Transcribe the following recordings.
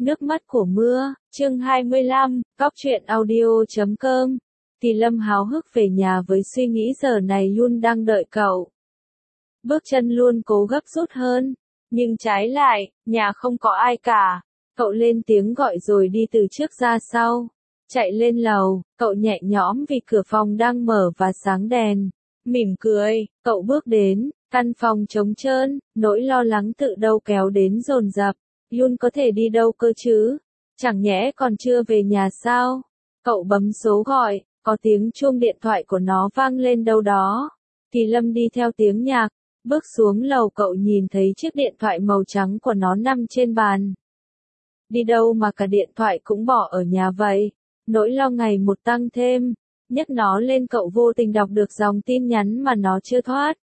Nước mắt của mưa, chương 25, Góc truyện audio.com. Thì Lâm háo hức về nhà với suy nghĩ giờ này Yun đang đợi cậu. Bước chân luôn cố gấp rút hơn, nhưng trái lại, nhà không có ai cả. Cậu lên tiếng gọi rồi đi từ trước ra sau. Chạy lên lầu, cậu nhẹ nhõm vì cửa phòng đang mở và sáng đèn. Mỉm cười, cậu bước đến, căn phòng trống trơn, nỗi lo lắng tự đâu kéo đến dồn dập. Yun có thể đi đâu cơ chứ? Chẳng nhẽ còn chưa về nhà sao? Cậu bấm số gọi, có tiếng chuông điện thoại của nó vang lên đâu đó. Thì Lâm đi theo tiếng nhạc, bước xuống lầu cậu nhìn thấy chiếc điện thoại màu trắng của nó nằm trên bàn. Đi đâu mà cả điện thoại cũng bỏ ở nhà vậy? Nỗi lo ngày một tăng thêm, nhấc nó lên cậu vô tình đọc được dòng tin nhắn mà nó chưa thoát.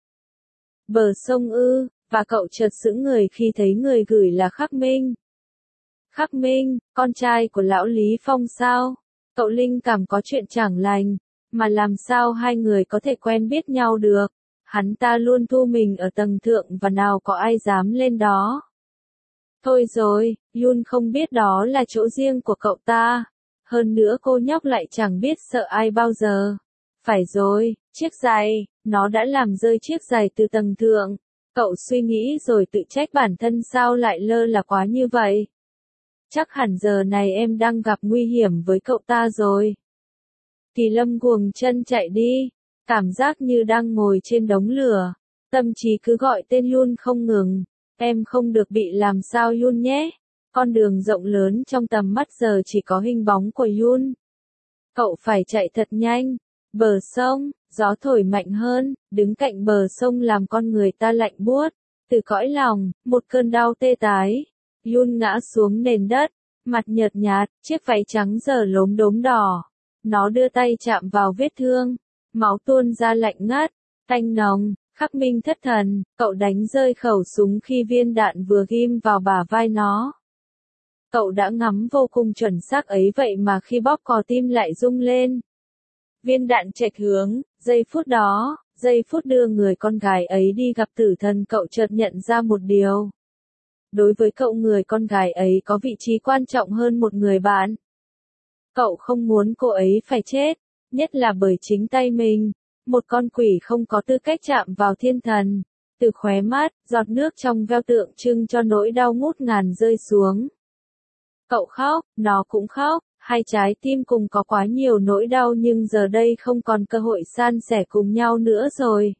Bờ sông ư, và cậu chợt sững người khi thấy người gửi là Khắc Minh. Khắc Minh, con trai của lão Lý Phong sao? Cậu linh cảm có chuyện chẳng lành, mà làm sao hai người có thể quen biết nhau được? Hắn ta luôn thu mình ở tầng thượng và nào có ai dám lên đó. Thôi rồi, Yun không biết đó là chỗ riêng của cậu ta. Hơn nữa cô nhóc lại chẳng biết sợ ai bao giờ. Phải rồi, chiếc giày, nó đã làm rơi chiếc giày từ tầng thượng. Cậu suy nghĩ rồi tự trách bản thân sao lại lơ là quá như vậy. Chắc hẳn giờ này em đang gặp nguy hiểm với cậu ta rồi. Thì Lâm guồng chân chạy đi, cảm giác như đang ngồi trên đống lửa. Tâm trí cứ gọi tên Yun không ngừng. Em không được bị làm sao Yun nhé. Con đường rộng lớn trong tầm mắt giờ chỉ có hình bóng của Yun. Cậu phải chạy thật nhanh. Bờ sông, gió thổi mạnh hơn, đứng cạnh bờ sông làm con người ta lạnh buốt. Từ cõi lòng, một cơn đau tê tái. Yun ngã xuống nền đất, mặt nhợt nhạt, chiếc váy trắng giờ lốm đốm đỏ. Nó đưa tay chạm vào vết thương, máu tuôn ra lạnh ngắt, tanh nồng. Khắc Minh thất thần, cậu đánh rơi khẩu súng khi viên đạn vừa ghim vào bả vai nó. Cậu đã ngắm vô cùng chuẩn xác ấy vậy mà khi bóp cò tim lại rung lên. Viên đạn chệch hướng, giây phút đưa người con gái ấy đi gặp tử thần cậu chợt nhận ra một điều. Đối với cậu người con gái ấy có vị trí quan trọng hơn một người bạn. Cậu không muốn cô ấy phải chết, nhất là bởi chính tay mình. Một con quỷ không có tư cách chạm vào thiên thần. Từ khóe mắt, giọt nước trong veo tượng trưng cho nỗi đau ngút ngàn rơi xuống. Cậu khóc, nó cũng khóc, hai trái tim cùng có quá nhiều nỗi đau nhưng giờ đây không còn cơ hội san sẻ cùng nhau nữa rồi.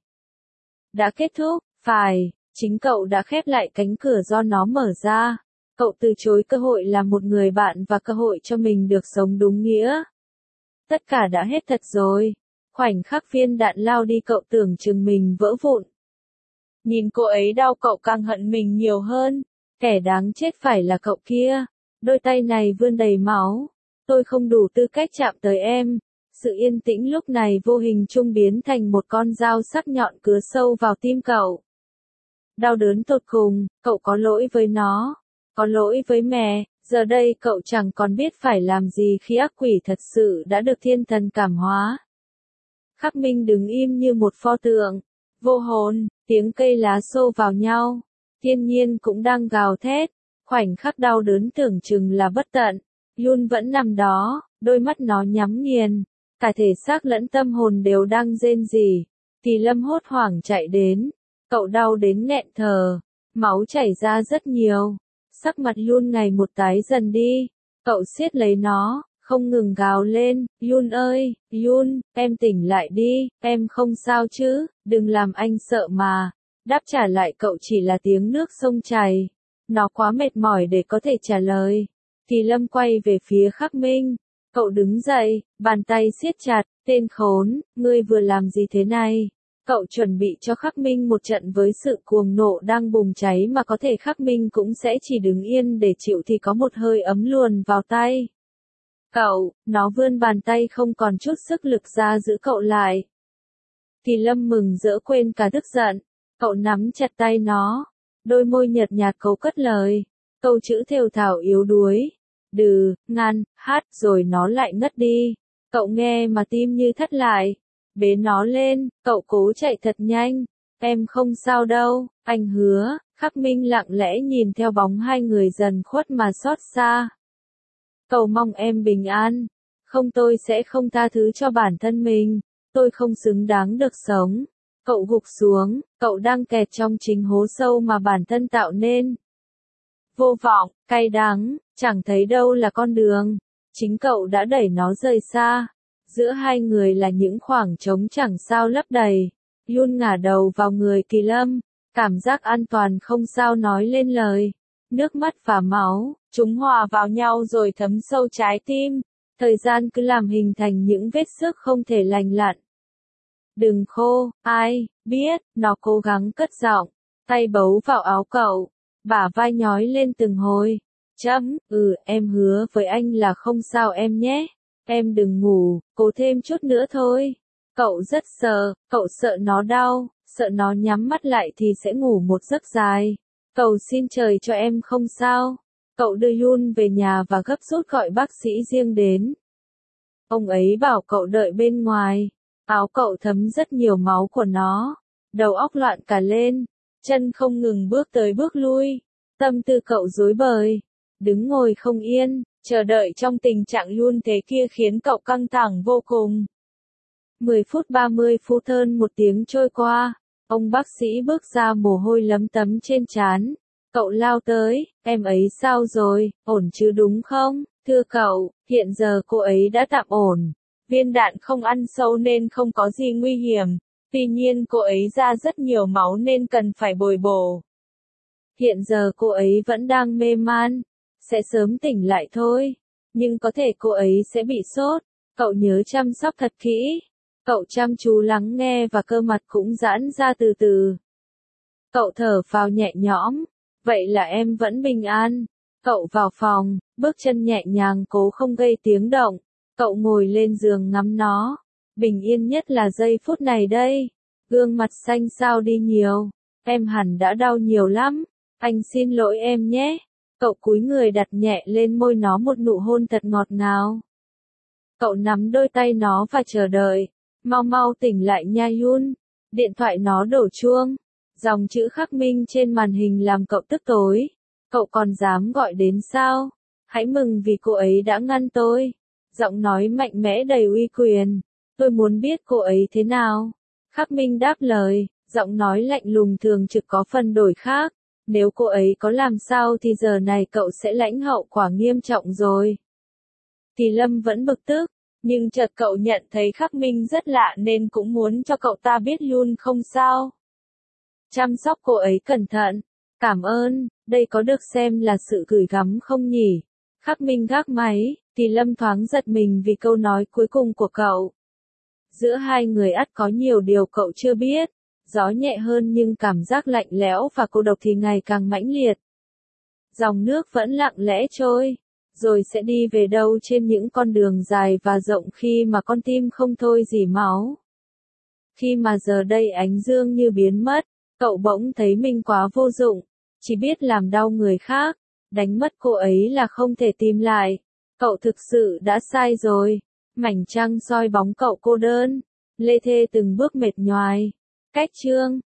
Đã kết thúc, phải, chính cậu đã khép lại cánh cửa do nó mở ra. Cậu từ chối cơ hội làm một người bạn và cơ hội cho mình được sống đúng nghĩa. Tất cả đã hết thật rồi. Khoảnh khắc viên đạn lao đi cậu tưởng chừng mình vỡ vụn. Nhìn cô ấy đau cậu càng hận mình nhiều hơn. Kẻ đáng chết phải là cậu kia. Đôi tay này vươn đầy máu. Tôi không đủ tư cách chạm tới em. Sự yên tĩnh lúc này vô hình trung biến thành một con dao sắc nhọn cứa sâu vào tim cậu. Đau đớn tột cùng, cậu có lỗi với nó. Có lỗi với mẹ. Giờ đây cậu chẳng còn biết phải làm gì khi ác quỷ thật sự đã được thiên thần cảm hóa. Khắc Minh đứng im như một pho tượng, vô hồn, tiếng cây lá xô vào nhau, thiên nhiên cũng đang gào thét, khoảnh khắc đau đớn tưởng chừng là bất tận. Yun vẫn nằm đó, đôi mắt nó nhắm nghiền, cả thể xác lẫn tâm hồn đều đang rên rỉ. Thì Lâm hốt hoảng chạy đến, cậu đau đến nghẹn thở, máu chảy ra rất nhiều, sắc mặt Yun ngày một tái dần đi, cậu siết lấy nó. Không ngừng gào lên, Yun ơi, Yun, em tỉnh lại đi, em không sao chứ, đừng làm anh sợ mà. Đáp trả lại cậu chỉ là tiếng nước sông chảy. Nó quá mệt mỏi để có thể trả lời. Thì Lâm quay về phía Khắc Minh. Cậu đứng dậy, bàn tay siết chặt, tên khốn, ngươi vừa làm gì thế này? Cậu chuẩn bị cho Khắc Minh một trận với sự cuồng nộ đang bùng cháy mà có thể Khắc Minh cũng sẽ chỉ đứng yên để chịu thì có một hơi ấm luồn vào tay. Cậu, nó vươn bàn tay không còn chút sức lực ra giữ cậu lại. Thì Lâm mừng rỡ quên cả tức giận. Cậu nắm chặt tay nó. Đôi môi nhợt nhạt cấu cất lời. Câu chữ thều thào yếu đuối. Đừ, ngăn, hát rồi nó lại ngất đi. Cậu nghe mà tim như thắt lại. Bế nó lên, cậu cố chạy thật nhanh. Em không sao đâu, anh hứa. Khắc Minh lặng lẽ nhìn theo bóng hai người dần khuất mà xót xa. Cầu mong em bình an, không tôi sẽ không tha thứ cho bản thân mình, tôi không xứng đáng được sống. Cậu gục xuống, cậu đang kẹt trong chính hố sâu mà bản thân tạo nên. Vô vọng, cay đắng, chẳng thấy đâu là con đường. Chính cậu đã đẩy nó rời xa. Giữa hai người là những khoảng trống chẳng sao lấp đầy. Yun ngả đầu vào người Kỳ Lâm. Cảm giác an toàn không sao nói lên lời. Nước mắt và máu, chúng hòa vào nhau rồi thấm sâu trái tim. Thời gian cứ làm hình thành những vết xước không thể lành lặn. Đừng khô, ai biết, nó cố gắng cất giọng, tay bấu vào áo cậu, bả vai nhói lên từng hồi. Em hứa với anh là không sao em nhé. Em đừng ngủ, cố thêm chút nữa thôi. Cậu rất sợ, cậu sợ nó đau, sợ nó nhắm mắt lại thì sẽ ngủ một giấc dài. Cầu xin trời cho em không sao. Cậu đưa Yun về nhà và gấp rút gọi bác sĩ riêng đến. Ông ấy bảo cậu đợi bên ngoài. Áo cậu thấm rất nhiều máu của nó. Đầu óc loạn cả lên. Chân không ngừng bước tới bước lui. Tâm tư cậu rối bời. Đứng ngồi không yên. Chờ đợi trong tình trạng Yun thế kia khiến cậu căng thẳng vô cùng. 10 phút 30 phút hơn một tiếng trôi qua. Ông bác sĩ bước ra mồ hôi lấm tấm trên trán. Cậu lao tới, em ấy sao rồi, ổn chứ đúng không? Thưa cậu, hiện giờ cô ấy đã tạm ổn. Viên đạn không ăn sâu nên không có gì nguy hiểm. Tuy nhiên cô ấy ra rất nhiều máu nên cần phải bồi bổ. Hiện giờ cô ấy vẫn đang mê man. Sẽ sớm tỉnh lại thôi. Nhưng có thể cô ấy sẽ bị sốt. Cậu nhớ chăm sóc thật kỹ. Cậu chăm chú lắng nghe và cơ mặt cũng giãn ra từ từ. Cậu thở phào nhẹ nhõm. Vậy là em vẫn bình an. Cậu vào phòng, bước chân nhẹ nhàng cố không gây tiếng động. Cậu ngồi lên giường ngắm nó. Bình yên nhất là giây phút này đây. Gương mặt xanh xao đi nhiều. Em hẳn đã đau nhiều lắm. Anh xin lỗi em nhé. Cậu cúi người đặt nhẹ lên môi nó một nụ hôn thật ngọt ngào. Cậu nắm đôi tay nó và chờ đợi. Mau mau tỉnh lại nha Yun. Điện thoại nó đổ chuông. Dòng chữ Khắc Minh trên màn hình làm cậu tức tối. Cậu còn dám gọi đến sao? Hãy mừng vì cô ấy đã ngăn tôi. Giọng nói mạnh mẽ đầy uy quyền. Tôi muốn biết cô ấy thế nào. Khắc Minh đáp lời, giọng nói lạnh lùng thường trực có phần đổi khác. Nếu cô ấy có làm sao thì giờ này cậu sẽ lãnh hậu quả nghiêm trọng rồi. Kỳ Lâm vẫn bực tức, nhưng chợt cậu nhận thấy Khắc Minh rất lạ nên cũng muốn cho cậu ta biết Yun không sao. Chăm sóc cô ấy cẩn thận. Cảm ơn, đây có được xem là sự gửi gắm không nhỉ? Khắc Minh gác máy, Kỳ Lâm thoáng giật mình vì câu nói cuối cùng của cậu. Giữa hai người ắt có nhiều điều cậu chưa biết. Gió nhẹ hơn nhưng cảm giác lạnh lẽo và cô độc thì ngày càng mãnh liệt. Dòng nước vẫn lặng lẽ trôi, rồi sẽ đi về đâu trên những con đường dài và rộng khi mà con tim không thôi rỉ máu. Khi mà giờ đây ánh dương như biến mất, cậu bỗng thấy mình quá vô dụng, chỉ biết làm đau người khác, đánh mất cô ấy là không thể tìm lại. Cậu thực sự đã sai rồi. Mảnh trăng soi bóng cậu cô đơn, lê thê từng bước mệt nhoài. Cách chương